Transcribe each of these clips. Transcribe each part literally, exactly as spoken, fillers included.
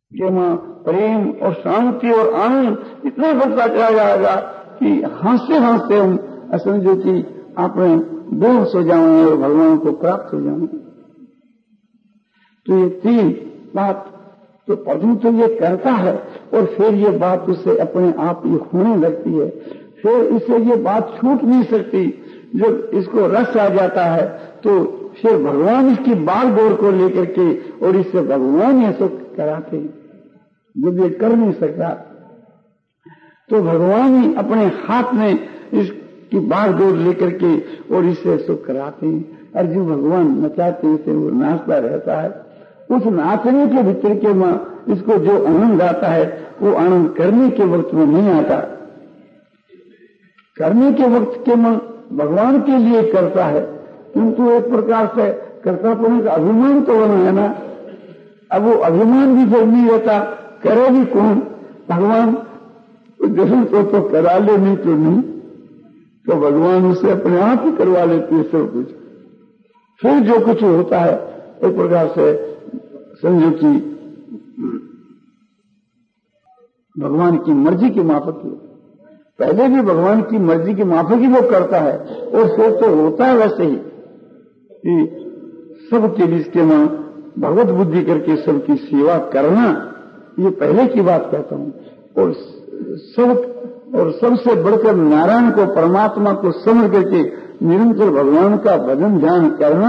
कि वहां प्रेम और शांति और आनंद इतना बढ़ता चला जाएगा कि हंसते हंसते हम समझो कि अपने बेहोश हो जाएंगे और भगवान को प्राप्त हो जाएंगे। तो ये तीन बात तो पदू तो ये करता है और फिर ये बात उससे अपने आप ये होने लगती है, फिर इससे ये बात छूट नहीं सकती। जब इसको रस आ जाता है तो फिर भगवान इसकी बाल गोर को लेकर के और इससे भगवान ये सुख कराते हैं। जब ये कर नहीं सकता तो भगवान ही अपने हाथ में इसकी बाल गोर लेकर के और इससे सुख कराते हैं। और जो भगवान नचाते थे वो नाचता रहता है। उस नाचने के भीतर के मां इसको जो आनंद आता है वो आनंद करने के वक्त में नहीं आता। करने के वक्त के मन भगवान के लिए करता है, किंतु एक प्रकार से कर्तापने का अभिमान तो बना है ना। अब वो अभिमान भी फिर नहीं रहता, करे भी कौन? भगवान जैसे तो, तो करा ले, नहीं तो नहीं, तो भगवान उससे अपने आप ही करवा लेते सब कुछ। फिर जो कुछ होता है एक प्रकार से समझो कि भगवान की मर्जी के माफक ही, पहले भी भगवान की मर्जी के माफक ही वो करता है और फिर तो होता है वैसे ही कि सबके बीच के मां भगवत बुद्धि करके सबकी सेवा करना, ये पहले की बात कहता हूं। और सब और सबसे बढ़कर नारायण को, परमात्मा को समझ करके निरंतर भगवान का भजन ध्यान करना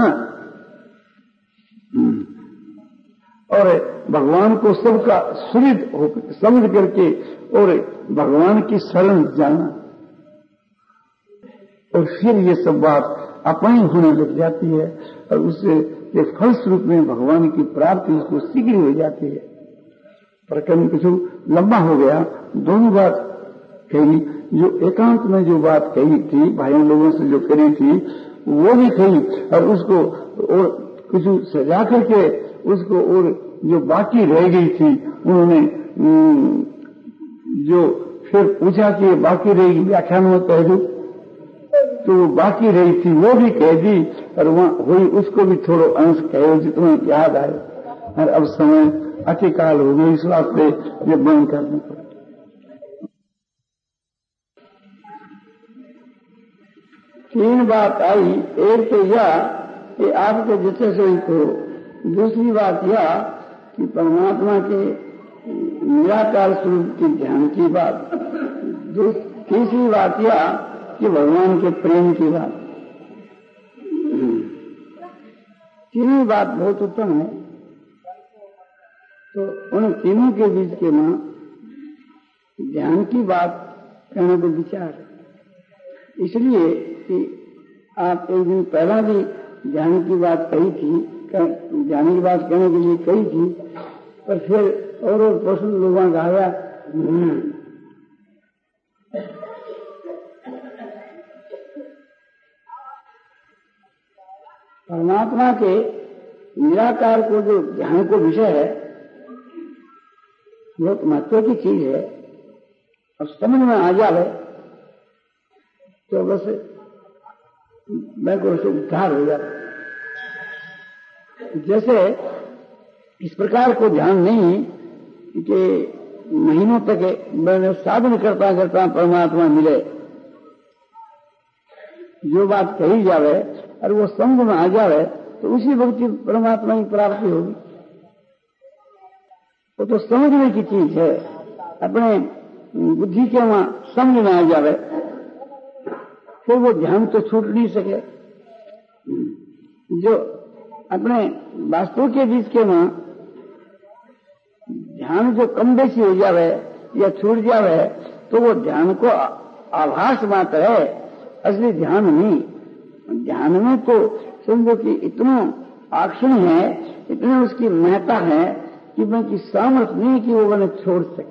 और भगवान को सबका सुहृद समझ करके और भगवान की शरण जाना, और फिर ये सब बात अपनी होने लग जाती है और उससे के फलस्वरूप में भगवान की प्राप्ति उसको शीघ्र हो जाती है। प्रकरण कुछ लंबा हो गया, दोनों बात कही। जो एकांत में जो बात कही थी भाइयों लोगों से जो करी थी वो भी कही, और उसको और कुछ सजा करके उसको और जो बाकी रह गई थी उन्होंने जो फिर पूछा कि बाकी रहेगी व्याख्यान में कह दू, तो वो बाकी रही थी वो भी कह दी और वहां हुई उसको भी थोड़ा अंश कहे जितना याद आए। और अब समय अतिकाल हो गई, इस वास्ते ये बंद करना पड़ा। तीन बात आई, एक तो यह कि आपके जितने से को, दूसरी बात यह कि परमात्मा के निराकार स्वरूप के ध्यान की बात, तीसरी बात यह कि भगवान के प्रेम की बात। तीनों बात बहुत उत्तम है। तो उन तीनों के बीच के मां ध्यान की बात कहने को विचार है, इसलिए कि आप एक दिन पहला भी ध्यान की बात कही थी, ध्यान की बात कहने के लिए कही थी, पर फिर और और प्रश्न लोगों का आया। परमात्मा के निराकार को जो ध्यान को विषय है बहुत महत्व की चीज है, और समझ में आ जाए तो बस मैं को उससे उद्धार हो जाता। जैसे इस प्रकार को ध्यान नहीं कि महीनों तक मैंने साधन करता करता परमात्मा मिले, जो बात कही जावे और वो समझ में आ जावे तो उसी वक्त परमात्मा की प्राप्ति होगी। वो तो समझने की चीज है, अपने बुद्धि के वहां समझ में आ जावे फिर वो ध्यान तो छूट नहीं सके। जो अपने वास्तु के बीच के वहां ध्यान जो कम बेसी हो जावे या छूट जावे तो वो ध्यान को आभास मात्र है, असली ध्यान नहीं। ध्यान में तो समझो कि इतना आक्षण है, इतनी उसकी महत्ता है कि मैं की सामर्थ्य नहीं कि वो मैंने छोड़ सके।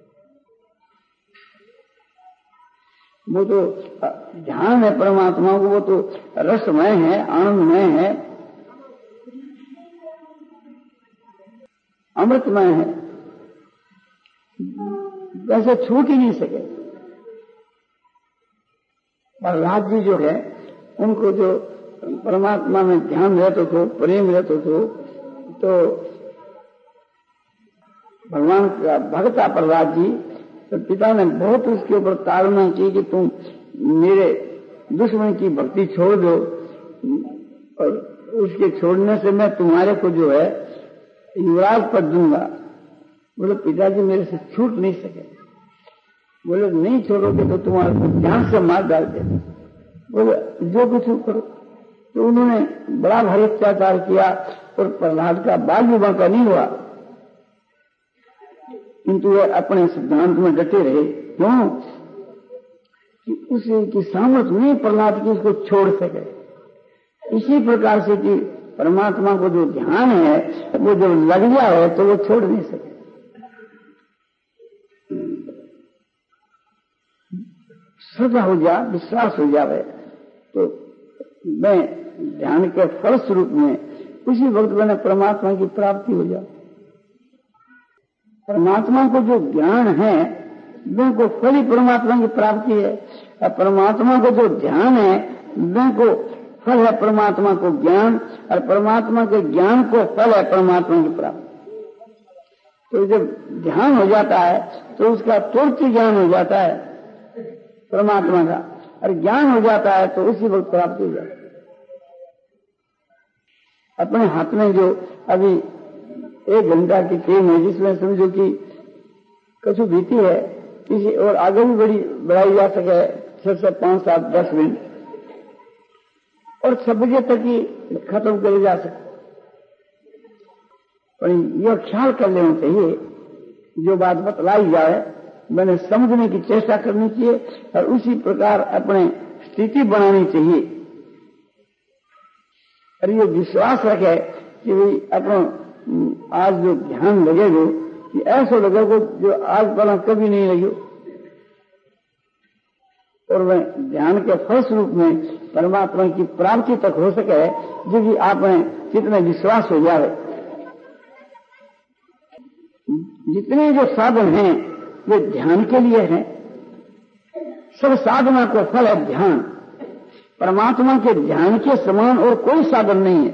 वो तो ध्यान है परमात्मा को, वो तो रसमय है, आनंदमय है, अमृतमय है, वैसे छूट ही नहीं सके। प्रहलाद जी जो है उनको जो परमात्मा में ध्यान रहते थे, प्रेम रहते थे, तो भगवान का भक्त था प्रहलाद जी, तो पिता ने बहुत उसके ऊपर ताड़ना की कि तुम मेरे दुश्मन की भक्ति छोड़ दो, और उसके छोड़ने से मैं तुम्हारे को जो है युवराज पद दूंगा। बोले पिताजी मेरे से छूट नहीं सके। बोले नहीं छोड़ोगे तो तुम्हारे को जान से मार डाल दे। बोले जो कुछ करो। तो उन्होंने बड़ा भारी अत्याचार किया और प्रहलाद का बाल विवाह का नहीं हुआ, किंतु वे अपने सिद्धांत में डटे रहे। क्यों? कि उसी की सामर्थ्य नहीं प्रहलाद की उसको छोड़ सके। इसी प्रकार से कि परमात्मा को जो ध्यान है वो जब लग गया है तो वो छोड़ नहीं सके। श्रद्धा हो जा, विश्वास हो जावे तो मैं ध्यान के फल स्वरूप में उसी वक्त मैंने परमात्मा की प्राप्ति हो जाए। परमात्मा को जो ज्ञान है मैं को फल ही परमात्मा की प्राप्ति है, और परमात्मा को जो ध्यान है मैं को फल है परमात्मा को ज्ञान, और परमात्मा के ज्ञान को फल है परमात्मा की प्राप्ति। तो जब ध्यान हो जाता है तो उसका तुरंत ज्ञान हो जाता है परमात्मा का, और ज्ञान हो जाता है तो उसी वक्त प्राप्ति हो जाती है। अपने हाथ में जो अभी एक घंटा की ट्रेन है जिसमें समझो कि कछु बीती है, किसी और आगे भी बड़ी बढ़ाई जा सके, छह से पांच सात दस मिनट, और छह बजे तक ही खत्म करे जा सके। पर यह ख्याल कर लेना चाहिए जो बात बतलाई जाए मैंने समझने की चेष्टा करनी चाहिए, और उसी प्रकार अपने स्थिति बनानी चाहिए। और ये विश्वास रखे कि भाई अपना आज जो ध्यान लगेगा कि ऐसा लगेगा जो आज पहला कभी नहीं लगे, और वह ध्यान के फलस्वरूप में परमात्मा की प्राप्ति तक हो सके, जो कि आप में कितने विश्वास हो जाए। जितने जो साधन हैं वे ध्यान के लिए हैं, सब साधना को फल है ध्यान। परमात्मा के ध्यान के समान और कोई साधन नहीं है,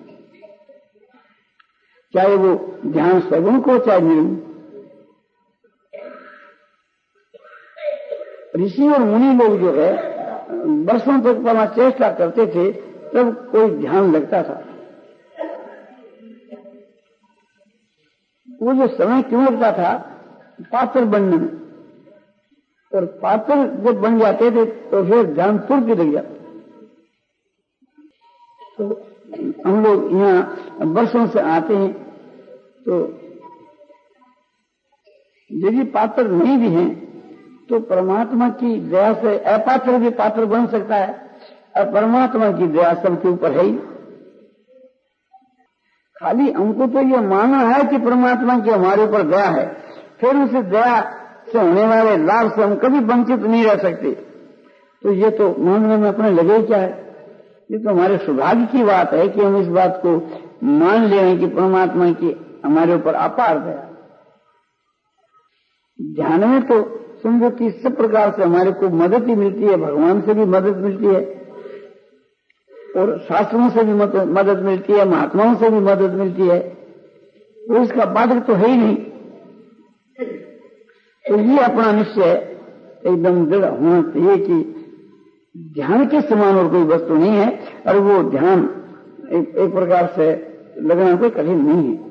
चाहे वो ध्यान सगुण को चाहे निर्गुण। ऋषि और मुनि लोग जो है वर्षों तक पहला चेष्टा करते थे तब कोई ध्यान लगता था। वो जो समय क्यों लगता था? पात्र बनने में, और पात्र जब बन जाते थे तो फिर ध्यान तुरंत लग जाता। तो हम लोग यहाँ वर्षों से आते हैं, तो यदि पात्र नहीं भी हैं तो परमात्मा की दया से अपात्र भी पात्र बन सकता है, और परमात्मा की दया सबके ऊपर है ही। खाली हमको तो ये मानना है कि परमात्मा की हमारे ऊपर दया है, फिर उस दया से होने वाले लाभ से हम कभी वंचित नहीं रह सकते। तो ये तो मानने में अपने लगे क्या है? ये तो हमारे सौभाग्य की बात है कि हम इस बात को मान ले कि परमात्मा की हमारे ऊपर अपार दया। ध्यान में तो समझो कि सब प्रकार से हमारे को मदद ही मिलती है, भगवान से भी मदद मिलती है, और शास्त्रों से भी मदद मिलती है, महात्माओं से भी मदद मिलती है, तो इसका बाधक तो है ही नहीं। तो ये अपना निश्चय एकदम दृढ़ होना चाहिए कि ध्यान के समान और कोई वस्तु नहीं है, और वो ध्यान एक, एक प्रकार से लगना कोई कठिन नहीं है।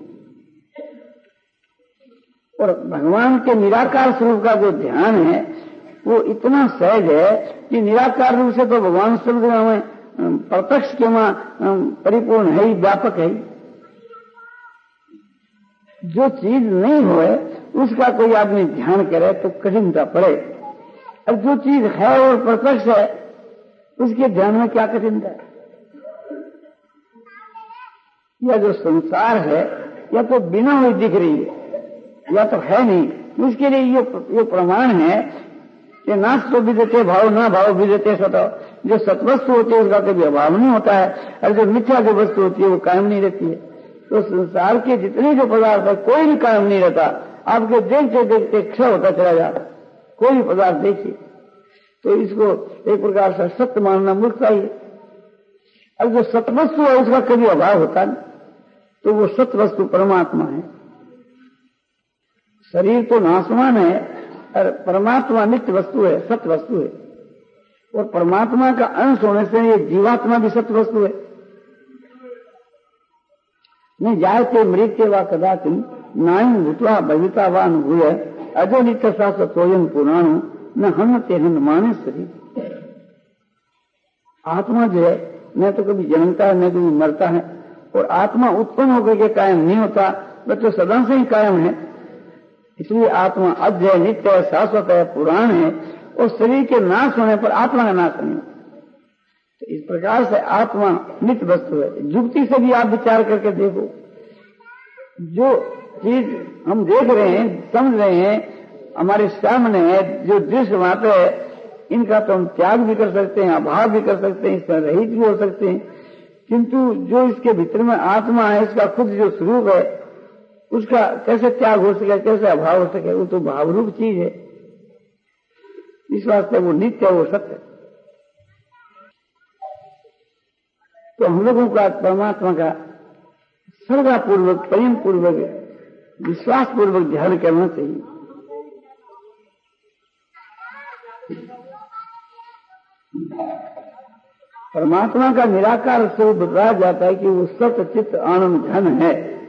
और भगवान के निराकार स्वरूप का जो ध्यान है वो इतना सहज है कि निराकार रूप से तो भगवान शब्द में प्रत्यक्ष के मां परिपूर्ण है ही, व्यापक है ही। जो चीज नहीं होए उसका कोई आदमी ध्यान करे तो कठिनता पड़े, और जो चीज है और प्रत्यक्ष है उसके ध्यान में क्या कठिनता है? या जो संसार है या तो बिना हुई दिख रही है या तो है नहीं, उसके लिए ये ये प्रमाण है कि नाश तो विदते भाव ना भाव विदते सतो। जो सत्वस्तु होती है उसका कभी अभाव नहीं होता है, और जो मिथ्या जो वस्तु होती है वो कायम नहीं रहती है। तो संसार के जितने जो पदार्थ है कोई भी कायम नहीं रहता, आपके देखते देखते क्षय होता चला जाता। कोई भी पदार्थ देखिए तो इसको एक प्रकार से सत्य मानना मूर्खता ही है। और जो सत्वस्तु है उसका कभी अभाव होता नहीं, तो वो सत्वस्तु परमात्मा है। शरीर तो नाशवान है और परमात्मा नित्य वस्तु है, सत्य वस्तु है। और परमात्मा का अंश होने से ये जीवात्मा भी सत्य वस्तु है। न जायते मृत्य व कदाचिन नायं भूत्वा भविता वा अनुभूय अजो नित्य शाश्वतोयं पुराणो न हन्यते हन माने शरीर। आत्मा जो है न तो कभी जन्मता है न कभी मरता है, और आत्मा उत्पन्न होकर के कायम नहीं होता, वह तो सदा से ही कायम है। इसलिए आत्मा अज है, नित्य है, शाश्वत है, पुराण है, और शरीर के नाश होने पर आत्मा का नाश नहीं होता। तो इस प्रकार से आत्मा नित्य वस्तु है। युक्ति से भी आप विचार करके देखो, जो चीज हम देख रहे हैं, समझ रहे हैं, हमारे सामने है, जो दृश्य मात्र है, इनका तो हम त्याग भी कर सकते हैं, अभाव भी कर सकते हैं, इसका रहित भी हो सकते हैं, किंतु जो इसके भीतर में आत्मा है, इसका खुद जो स्वरूप है, उसका कैसे त्याग हो सके, कैसे अभाव हो सके? वो तो भावरूप चीज है। इस वास्ते वो नित्य है, वो सत्य। तो हम लोगों का परमात्मा का श्रद्धा पूर्वक, प्रेम पूर्वक, विश्वास पूर्वक ध्यान करना चाहिए। परमात्मा का निराकार स्वरूप बताया जाता है कि वो सत्य चित्त आनंद घन है।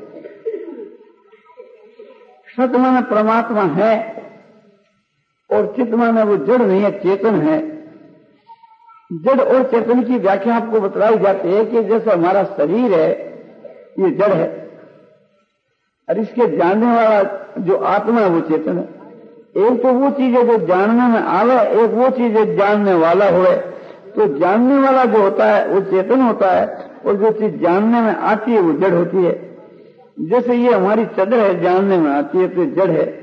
सत्य माने परमात्मा है, और चित्त माने वो जड़ नहीं है, चेतन है। जड़ और चेतन की व्याख्या आपको बतलाई जाती है कि जैसे हमारा शरीर है, ये जड़ है, और इसके जानने वाला जो आत्मा है वो चेतन है। एक तो वो चीज है जो जानने में आवे, एक वो चीज है जानने वाला होए। तो जानने वाला जो होता है वो चेतन होता है, और जो चीज जानने में आती है वो जड़ होती है। जैसे ये हमारी चदर है, जानने में आती है तो जड़ है।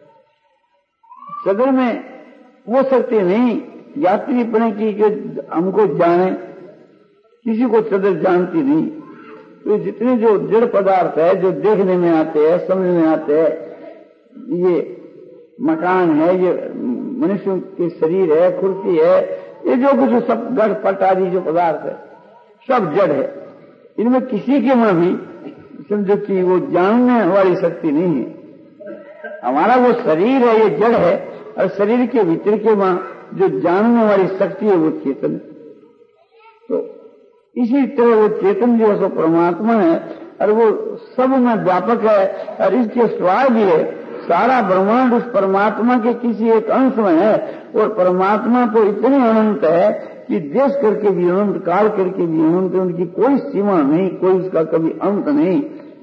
चदर में वो शक्ति नहीं यात्री पड़े की कि हमको जाने, किसी को चदर जानती नहीं। तो जितने जो जड़ पदार्थ है, जो देखने में आते हैं, समझ में आते हैं, ये मकान है, ये मनुष्य के शरीर है, कुर्सी है, ये जो कुछ सब गढ़ पट आदि जो पदार्थ है, सब जड़ है। इनमें किसी के में भी समझो कि वो जानने वाली शक्ति नहीं है। हमारा वो शरीर है, ये जड़ है, और शरीर के भीतर के वहां जो जानने वाली शक्ति है वो चेतन। तो इसी तरह वो चेतन जो है सो परमात्मा है, और वो सब में व्यापक है, और इसके स्वभाव भी है। सारा ब्रह्मांड उस परमात्मा के किसी एक अंश में है, और परमात्मा तो इतने अनंत है कि देश करके भी अनंत, काल करके भी अनंत, उनकी कोई सीमा नहीं, कोई उसका कभी अंत नहीं।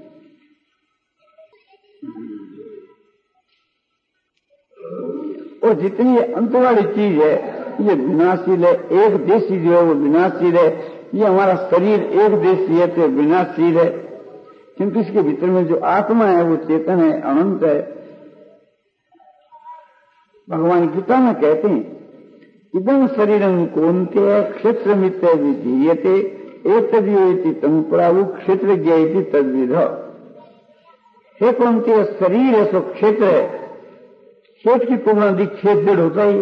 और जितनी अंत वाली चीज है ये विनाशील है। एक देशी जो है वो विनाशील है। ये हमारा शरीर एक देशी है तो विनाशील है, किंतु इसके भीतर में जो आत्मा है वो चेतन है, अनंत है। भगवान गीता में कहते हैं, इदं शरीरं कौन्तेय क्षेत्र मित्य विधीयते एतद्योति तम प्रावु क्षेत्र ज्ञेति तद्विध। हे कौन्तेय, शरीर है सो क्षेत्र है। खेत की तुलना दी खेत जड़ होता है।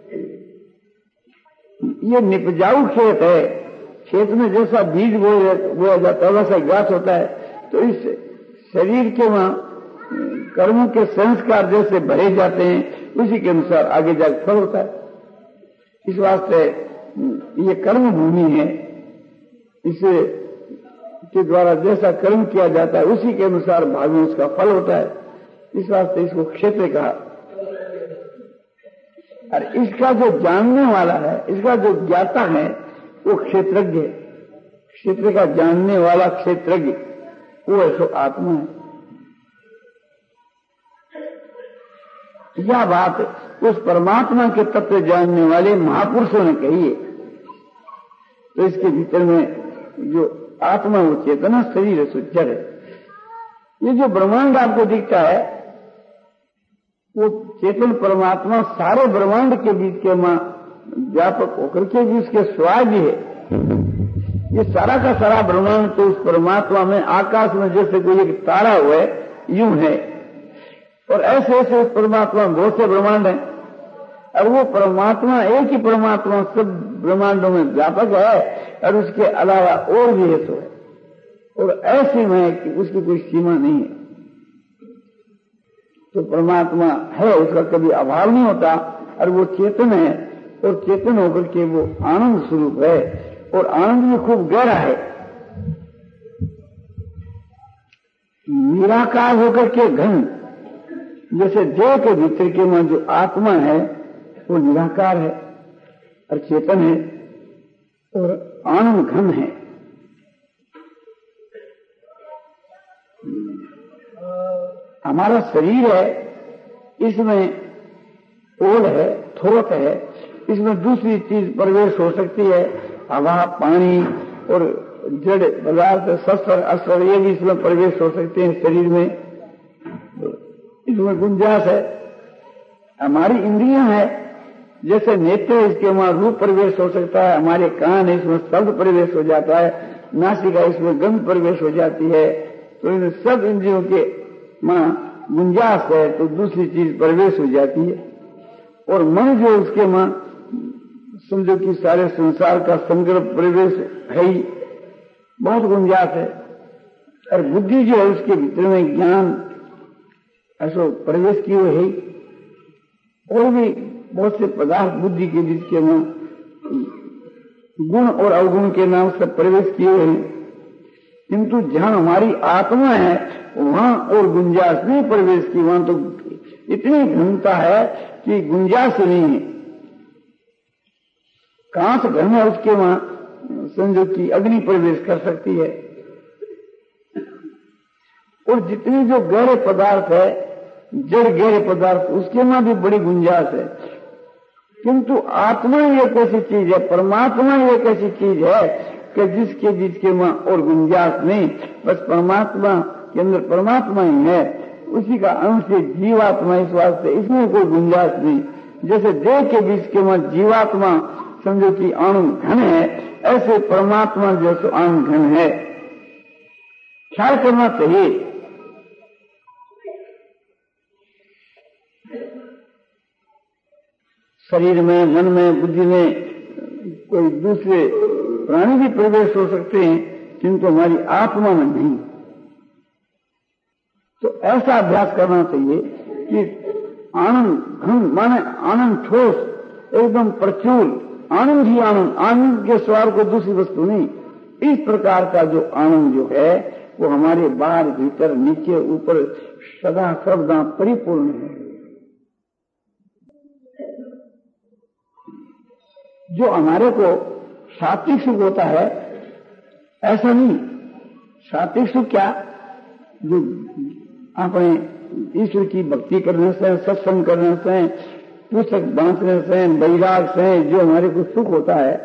ये निपजाऊ खेत है। खेत में जैसा बीज बोया जाता है वैसा घास होता है। तो इस शरीर के वहां कर्मों के संस्कार जैसे भरे जाते हैं, उसी के अनुसार आगे जाकर फल होता है। इस वास्ते ये कर्म भूमि है। इसे के द्वारा जैसा कर्म किया जाता है उसी के अनुसार भाग में उसका फल होता है। इस वास्ते इसको क्षेत्र कहा। और इसका जो जानने वाला है, इसका जो ज्ञाता है वो क्षेत्रज्ञ है। क्षेत्र का जानने वाला क्षेत्रज्ञ वो ऐसो आत्मा है। यह बात उस परमात्मा के तत्व जानने वाले महापुरुषों ने कही है। तो इसके भीतर में जो आत्मा वो चेतना, शरीर सुजर है। ये जो ब्रह्मांड आपको दिखता है वो चेतन परमात्मा सारे ब्रह्मांड के बीच के मां व्यापक होकर के भी उसके स्वाद है। ये सारा का सारा ब्रह्मांड तो उस परमात्मा में, आकाश में जैसे कोई एक तारा हुआ है यूं है। और ऐसे ऐसे उस परमात्मा में बहुत से ब्रह्मांड हैं। और वो परमात्मा एक ही परमात्मा सब ब्रह्मांडों में व्यापक है, और उसके अलावा और भी है तो है। और ऐसे में कि उसकी कोई सीमा नहीं है। तो परमात्मा है, उसका कभी अभाव नहीं होता, और वो चेतन है, और चेतन होकर के वो आनंद स्वरूप है, और आनंद भी खूब गहरा है। निराकार होकर के घन, जैसे देह के भीतर के में जो आत्मा है वो निराकार है और चेतन है, और आनंद घन है। हमारा शरीर है, इसमें ओढ़ है, थोक है, इसमें दूसरी चीज प्रवेश हो सकती है, हवा, पानी और जड़ पदार्थ, शस्त्र, अस्त्र, ये भी इसमें प्रवेश हो सकते हैं शरीर में, इसमें गुंजाइश है। हमारी इंद्रियां है, जैसे नेत्र, इसके वहां रूप प्रवेश हो सकता है, हमारे कान है, इसमें शब्द प्रवेश हो जाता है, नासिका, इसमें गंध प्रवेश हो जाती है, तो इन सब इंद्रियों के मां गुंजाइश है, तो दूसरी चीज प्रवेश हो जाती है। और मन जो उसके मां समझो कि सारे संसार का समग्र प्रवेश है ही, बहुत गुंजाइश है। और बुद्धि जो है उसके भीतर में ज्ञान ऐसा प्रवेश किए हुए है, और भी बहुत से पदार्थ बुद्धि के बीच के में गुण और अवगुण के नाम से प्रवेश किए हुए हैं, किंतु जहां हमारी आत्मा है वहां और गुंजाइश नहीं प्रवेश की, वहां तो इतनी घनता है कि गुंजाइश नहीं है। कहां से घर में उसके वहां समझो कि अग्नि प्रवेश कर सकती है। और जितनी जो गहरे पदार्थ है, जड़ गहरे पदार्थ, उसके में भी बड़ी गुंजाइश है। किंतु आत्मा एक ऐसी चीज है, परमात्मा एक ऐसी चीज है कि जिसके बीच के में और गुंजाइश नहीं, बस परमात्मा के अंदर परमात्मा ही है, उसी का अंश है जीवात्मा, इस वास्ते इसमें कोई गुंजाइश नहीं। जैसे देह के बीच के में जीवात्मा समझो कि आनंद घन है, ऐसे परमात्मा जैसे आनंद घन है। ख्याल करना चाहिए। शरीर में, मन में, बुद्धि में कोई दूसरे प्राणी भी प्रवेश हो सकते हैं, किंतु हमारी आत्मा में नहीं। तो ऐसा अभ्यास करना चाहिए कि आनंद घन माने आनंद ठोस, एकदम प्रचुर आनंद ही आनंद, आनंद के स्वर को दूसरी वस्तु नहीं। इस प्रकार का जो आनंद जो है वो हमारे बाहर, भीतर, नीचे, ऊपर सदा सर्वदा परिपूर्ण है। जो हमारे को सात्विक सुख होता है ऐसा नहीं। सात्विक सुख क्या, जो अपने ईश्वर की भक्ति करने से, सत्संग करने से, पुस्तक बांटने से, वैराग से जो हमारे को सुख होता है,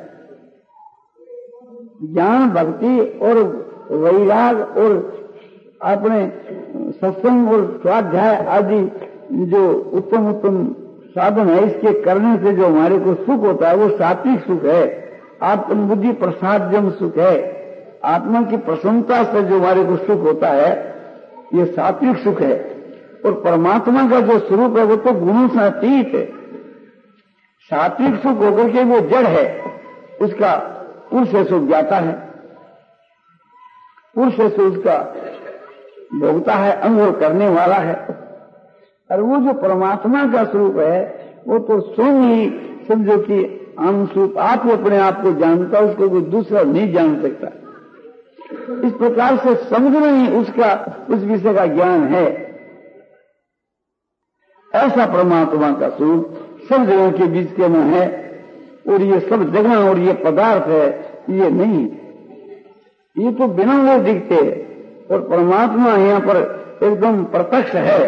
ज्ञान, भक्ति और वैराग और अपने सत्संग और स्वाध्याय आदि जो उत्तम उत्तम साधन है, इसके करने से जो हमारे को सुख होता है वो सात्विक सुख है। आत्मबुद्धि प्रसादजम सुख है। आत्मा की प्रसन्नता से जो हमारे को सुख होता है ये सात्विक सुख है। और परमात्मा का जो स्वरूप है वो तो गुणों से अतीत है। सात्विक सुख होकर के वो जड़ है, उसका पुरुष से सुख जाता है, पुरुष से उसका भोगता है, अनुभव करने वाला है। और वो जो परमात्मा का स्वरूप है वो तो स्वयं ही समझो कि आनंद स्वरूप, आप ही अपने आप को जानता, उसको कोई दूसरा नहीं जान सकता। इस प्रकार से समझना ही उसका, उस विषय का ज्ञान है। ऐसा परमात्मा का स्वरूप सब जगह के बीच के में है, और ये सब जगह और ये पदार्थ है ये नहीं, ये तो बिना हुए दिखते हैं, और परमात्मा यहाँ पर एकदम प्रत्यक्ष है।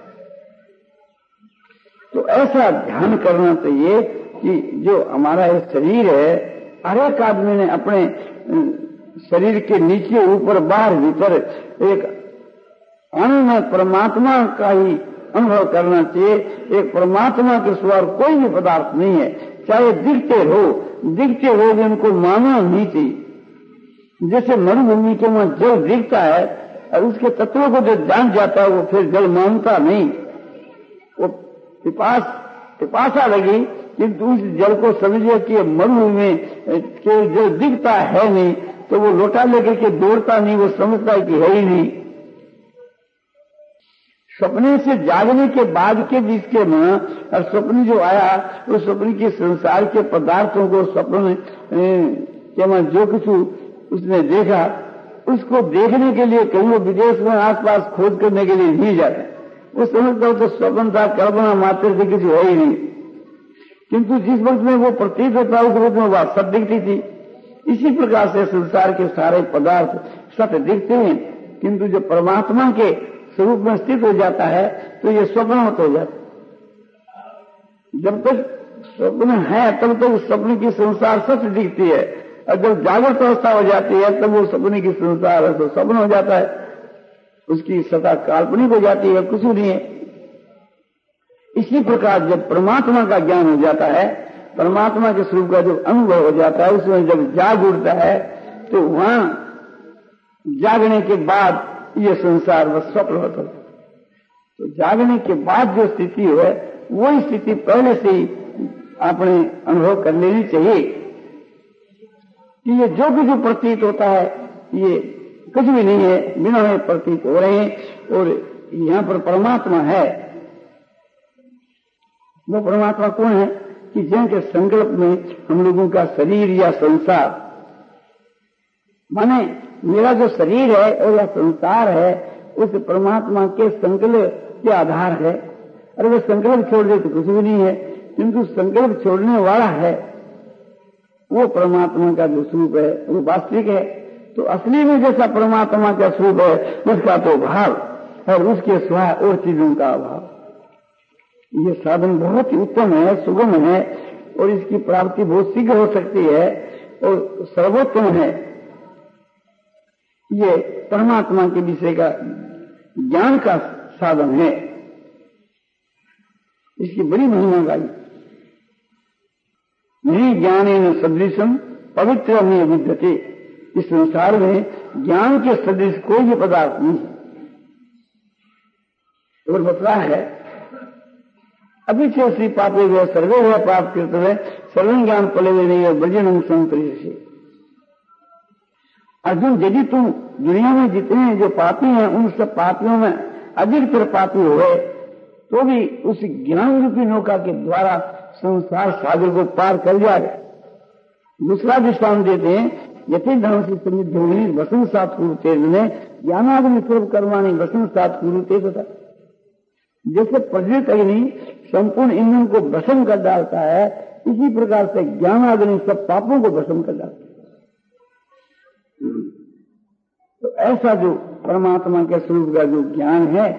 तो ऐसा ध्यान करना चाहिए कि जो हमारा ये शरीर है, हर एक आदमी ने अपने शरीर के नीचे, ऊपर, बाहर, भीतर एक आनंद परमात्मा का ही अनुभव करना चाहिए। एक परमात्मा के सिवा कोई भी पदार्थ नहीं है, चाहे दिखते हो दिखते हो भी उनको मानना नहीं चाहिए। जैसे मरुभूमि के वहां जल दिखता है और उसके तत्वों को जो जान जाता है वो फिर जल मानता नहीं। वो पिपास पिपासा लगी किंतु उस जल को समझिए कि मरुभूमि के जल दिखता है नहीं, तो वो लोटा लेकर के दौड़ता नहीं, वो समझता है कि है ही नहीं। सपने से जागने के बाद के जिसके में और स्वप्न जो आया वो स्वप्न के संसार के पदार्थों को स्वप्न के जो कुछ उसने देखा उसको देखने के लिए कहीं वो विदेश में आसपास खोज करने के लिए नहीं जाते। वो समझता हो तो स्वप्न था, कल्पना मात्र से किसी है ही नहीं। किंतु जिस वक्त में वो प्रतीत होता उस वक्त में वह सत्य दिखती थी। इसी प्रकार से संसार के सारे पदार्थ सत्य दिखते हैं, किंतु जो परमात्मा के स्वरूप में स्थित हो जाता है तो ये स्वप्न हो जाता है। जब तक स्वप्न है तब तक तो स्वप्न की संसार सत्य दिखती है, और जब जागृत अवस्था हो जाती है तब वो स्वप्न की संसार है तो स्वप्न हो जाता है, उसकी सत्ता काल्पनिक हो जाती है, कुछ नहीं है। इसी प्रकार जब परमात्मा का ज्ञान हो जाता है, परमात्मा के स्वरूप का जब अनुभव हो जाता है, उसमें जब जाग उठता है तो वहां जागने के बाद ये संसार वह स्वप्न होता है। तो जागने के बाद जो स्थिति है वही स्थिति पहले से ही आपने अनुभव कर लेनी चाहिए कि ये जो कुछ प्रतीत होता है ये कुछ भी नहीं है, बिना में प्रतीत हो रहे हैं। और यहाँ पर परमात्मा है। वो परमात्मा कौन है कि जिनके संकल्प में हम लोगों का शरीर या संसार, माने मेरा जो शरीर है और यह संसार है उस परमात्मा के संकल्प के आधार है। अरे वो संकल्प छोड़ दे तो कुछ भी नहीं है, किंतु संकल्प छोड़ने वाला है वो परमात्मा का जो स्वरूप है वो वास्तविक है। तो असली में जैसा परमात्मा का स्वरूप है उसका तो भाव और उसके सिवा और चीजों का अभाव। ये साधन बहुत ही उत्तम है, सुगम है और इसकी प्राप्ति बहुत शीघ्र हो सकती है और सर्वोत्तम है। ये परमात्मा के विषय का ज्ञान का साधन है, इसकी बड़ी महिमा गाई। नहीं ज्ञाने न सदृशम पवित्र नहीं विद्यते। इस संसार में ज्ञान के सदृश कोई भी पदार्थ नहीं है। और बता है अभी से श्री पापे हुए सर्वे हुआ पाप कृत हुए सर्व ज्ञान पले हुए नहीं है ब्रजन संतरी। अर्जुन यदि तुम दुनिया में जितने जो पापी हैं उन सब पापियों में अधिकतर पापी हुए तो भी उस ज्ञान रूपी नौका के द्वारा संसार सागर को पार कर जाएगा। दूसरा दृष्टांत देते हैं यथि धर्म से समृद्ध होगी वसंत सात कुरुते ज्ञानाग्नि स्वरूप करवानी वसंत सात कुरुते तथा। जैसे प्रज्वलित अग्नि संपूर्ण ईंधन को भस्म कर डालता है, इसी प्रकार से ज्ञानाग्नि सब पापों को भस्म कर डालता है। तो ऐसा जो परमात्मा के स्वरूप का जो ज्ञान है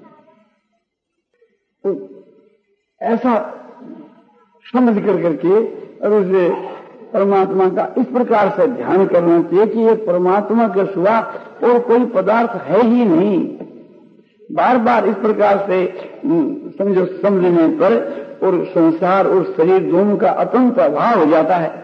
तो ऐसा समझ कर करके और उसे परमात्मा का इस प्रकार से ध्यान करना चाहिए कि ये परमात्मा के सिवा और कोई पदार्थ है ही नहीं। बार बार इस प्रकार से समझो समझने पर और संसार और शरीर दोनों का अत्यंत अभाव हो जाता है।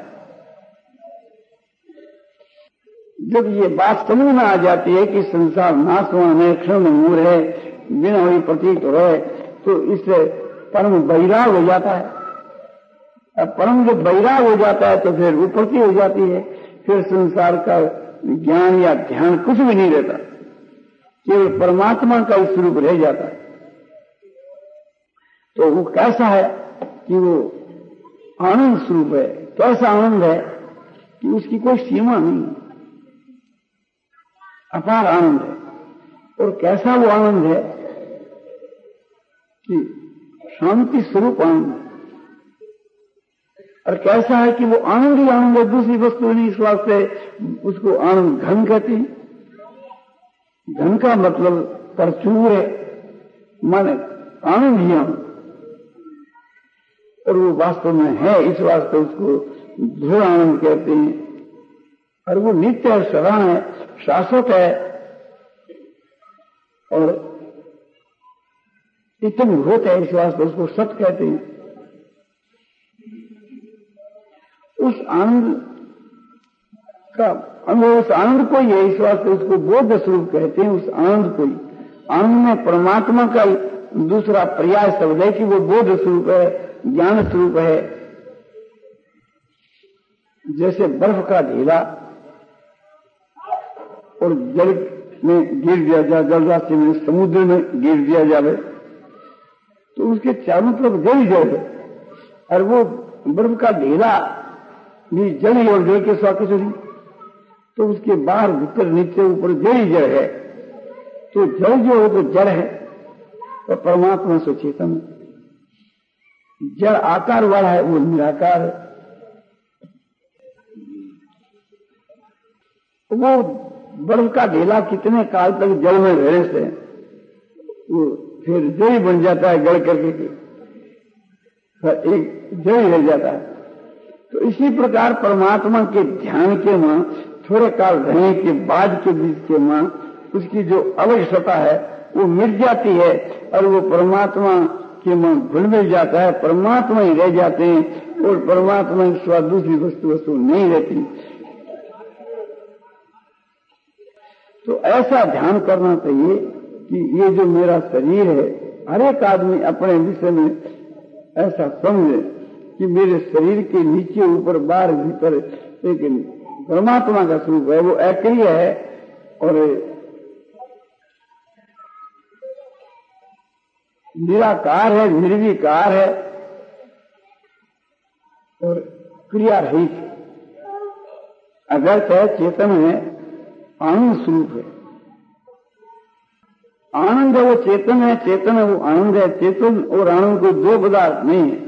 जब ये बात समझ में आ जाती है कि संसार नाशवान है, क्षण मूर है, बिना हुई प्रतीत हो है, तो इससे परम वैराग हो जाता है। अब परम जब वैराग हो जाता है तो फिर उपरती हो जाती है, फिर संसार का ज्ञान या ध्यान कुछ भी नहीं रहता, केवल परमात्मा का स्वरूप रह जाता है। तो वो कैसा है कि वो आनंद स्वरूप है, तो ऐसा आनंद है कि उसकी कोई सीमा नहीं, अपार आनंद है। और कैसा वो आनंद है कि शांति स्वरूप आनंद है। और कैसा है कि वो आनंद ही आनंद है, दूसरी वस्तु नहीं। इस वास्ते उसको आनंद घन कहते हैं। घन का मतलब प्रचुर है, माने आनंद ही आनंद, और वो वास्तव में है, इस वास्ते उसको दृढ़ आनंद कहते हैं। और वो नित्य है, सदा है, शाश्वत है और इतनी होत है, इस वास्ते उसको सत्य कहते हैं। उस आनंद का अनुभव, उस आनंद को ही है, इस वास्ते उसको बोध स्वरूप कहते हैं। उस आनंद को ही, आनंद में परमात्मा का दूसरा पर्याय शब्द है कि वो बोध स्वरूप है, ज्ञान स्वरूप है। जैसे बर्फ का ढीला और जल में गिर दिया जाए, जल राशि में समुद्र में गिर दिया जाए तो उसके चारों तरफ जल ही जल है, और वो बर्फ का ढेला भी जल ही और जल के स्वास्थ्य चली, तो उसके बाहर भीतर नीचे ऊपर जल ही जल है। तो जल जो है तो जड़ है, और परमात्मा से चेतन है। जड़ आकार वाला है, वो निराकार है। वो बर्फ का ढेला कितने काल तक जल में रहने से वो फिर जल बन जाता है, गड़ करके एक जल रह जाता है। तो इसी प्रकार परमात्मा के ध्यान के मां थोड़े काल रहने के बाद के बीच के मां उसकी जो अलग सत्ता है वो मिट जाती है, और वो परमात्मा के मां घुल मिल जाता है, परमात्मा ही रह जाते हैं, और परमात्मा की सिवा दूसरी वस्तु वस्तु नहीं रहती। तो ऐसा ध्यान करना चाहिए कि ये जो मेरा शरीर है, हर एक आदमी अपने विषय में ऐसा समझे कि मेरे शरीर के नीचे ऊपर बाहर भीतर एक परमात्मा का स्वरूप है, वो अक्रिय है और निराकार है, निर्विकार है और क्रिया रहित अगर्त है, चेतन है, आनंद स्वरूप है। आनंद है वो चेतन है, चेतन है वो आनंद है। चेतन और आनंद को दो पदार्थ नहीं है।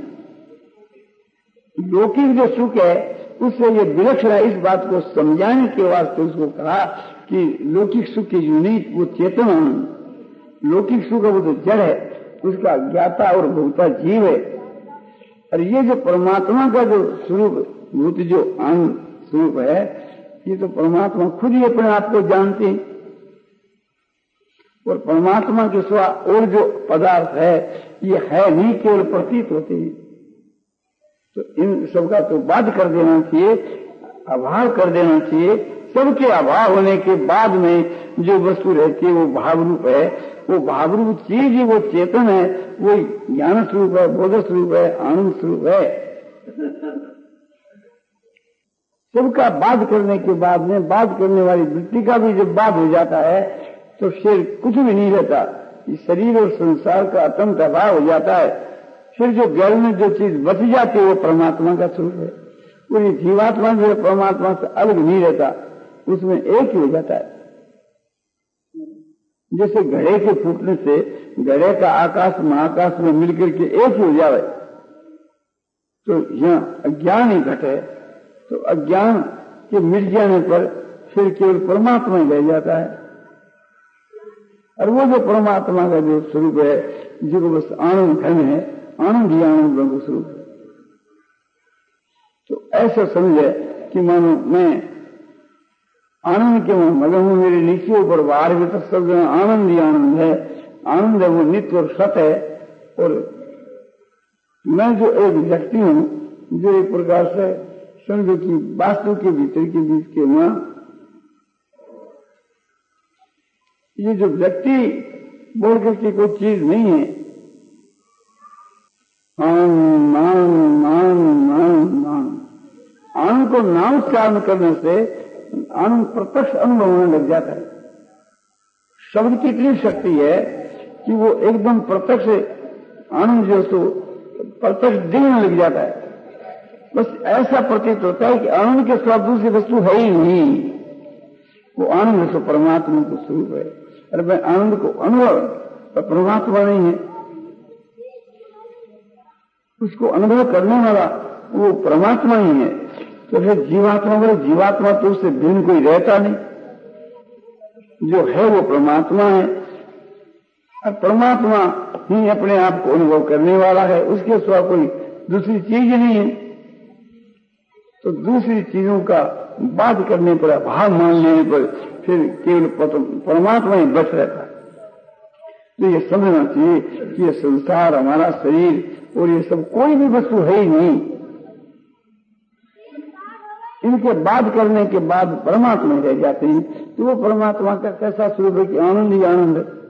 लौकिक जो सुख है उससे ये विलक्षण है, इस बात को समझाने के वास्ते उसको कहा कि लौकिक सुख की यूनिट वो चेतन आनंद। लौकिक सुख है वो तो जड़ है, उसका ज्ञाता और भोक्ता जीव है। और ये जो परमात्मा का जो स्वरूप भूत जो आनंद स्वरूप है, ये तो परमात्मा खुद ही अपने आप को जानते हैं, और परमात्मा के सिवा और जो पदार्थ है ये है नहीं, केवल प्रतीत होते हैं। तो इन सबका तो बाध कर देना चाहिए, अभाव कर देना चाहिए। सबके अभाव होने के बाद में जो वस्तु रहती है वो भाव रूप है, वो भाव रूप चीज ही वो चेतन है, वो ज्ञान स्वरूप है, बोध स्वरूप है, आनंद स्वरूप है। सबका बाध करने के बाद में बाध करने वाली वृत्ति का भी जब बाध हो जाता है तो फिर कुछ भी नहीं रहता। इस शरीर और संसार का अत्यंत अभाव हो जाता है। फिर जो गैर में जो चीज बच जाती है वो परमात्मा का स्वरूप है। वो ये जीवात्मा जो है परमात्मा से अलग नहीं रहता, उसमें एक ही हो जाता है। जैसे घड़े के फूटने से घड़े का आकाश महाकाश में मिलकर के एक ही हो जाए, तो यहाँ अज्ञान ही घटे, तो अज्ञान के मिट जाने पर फिर केवल परमात्मा ही रह जाता है। और वो जो परमात्मा का जो स्वरूप है, जो बस आनंद घन है, आनंद ही आनंद ब्रह्म स्वरूप है। तो ऐसा समझे कि मानो मैं आनंद के मगन हूं, मेरे नीचे ऊपर बाहर भीतर सब जो आनंद ही आनंद है। आनंद है वो नित्य और सत है। और मैं जो एक व्यक्ति हूं, जो एक प्रकार से समझो कि वास्तु के भीतर के बीच के मां ये जो व्यक्ति बोल करके कोई चीज नहीं है। आनंद आनंद आनंद आनंद आनंद आनंद को नाम उच्चारण करने से आनंद प्रत्यक्ष अनुभव होने लग जाता है। शब्द की इतनी शक्ति है कि वो एकदम प्रत्यक्ष आनंद जो तो प्रत्यक्ष दिखने लग जाता है। बस ऐसा प्रतीत होता है कि आनंद के साथ दूसरी वस्तु है ही नहीं। वो आनंद तो परमात्मा का स्वरूप है। अरे मैं आनंद को अनुभव पर परमात्मा नहीं है, उसको अनुभव करने वाला वो परमात्मा ही है। तो फिर जीवात्मा बोले जीवात्मा तो उससे भिन्न कोई रहता नहीं, जो है वो परमात्मा है। और परमात्मा ही अपने आप को अनुभव करने वाला है, उसके सिवा कोई दूसरी चीज नहीं है। तो दूसरी चीजों का बात करने पर, अभाव मान लेने पर फिर केवल परमात्मा ही बच रहता है। तो ये समझना चाहिए कि ये संसार, हमारा शरीर और ये सब कोई भी वस्तु है ही नहीं। इनके बात करने के बाद परमात्मा रह जाते हैं। तो वो परमात्मा का कैसा स्वरूप है कि आनंद ही आनंद है।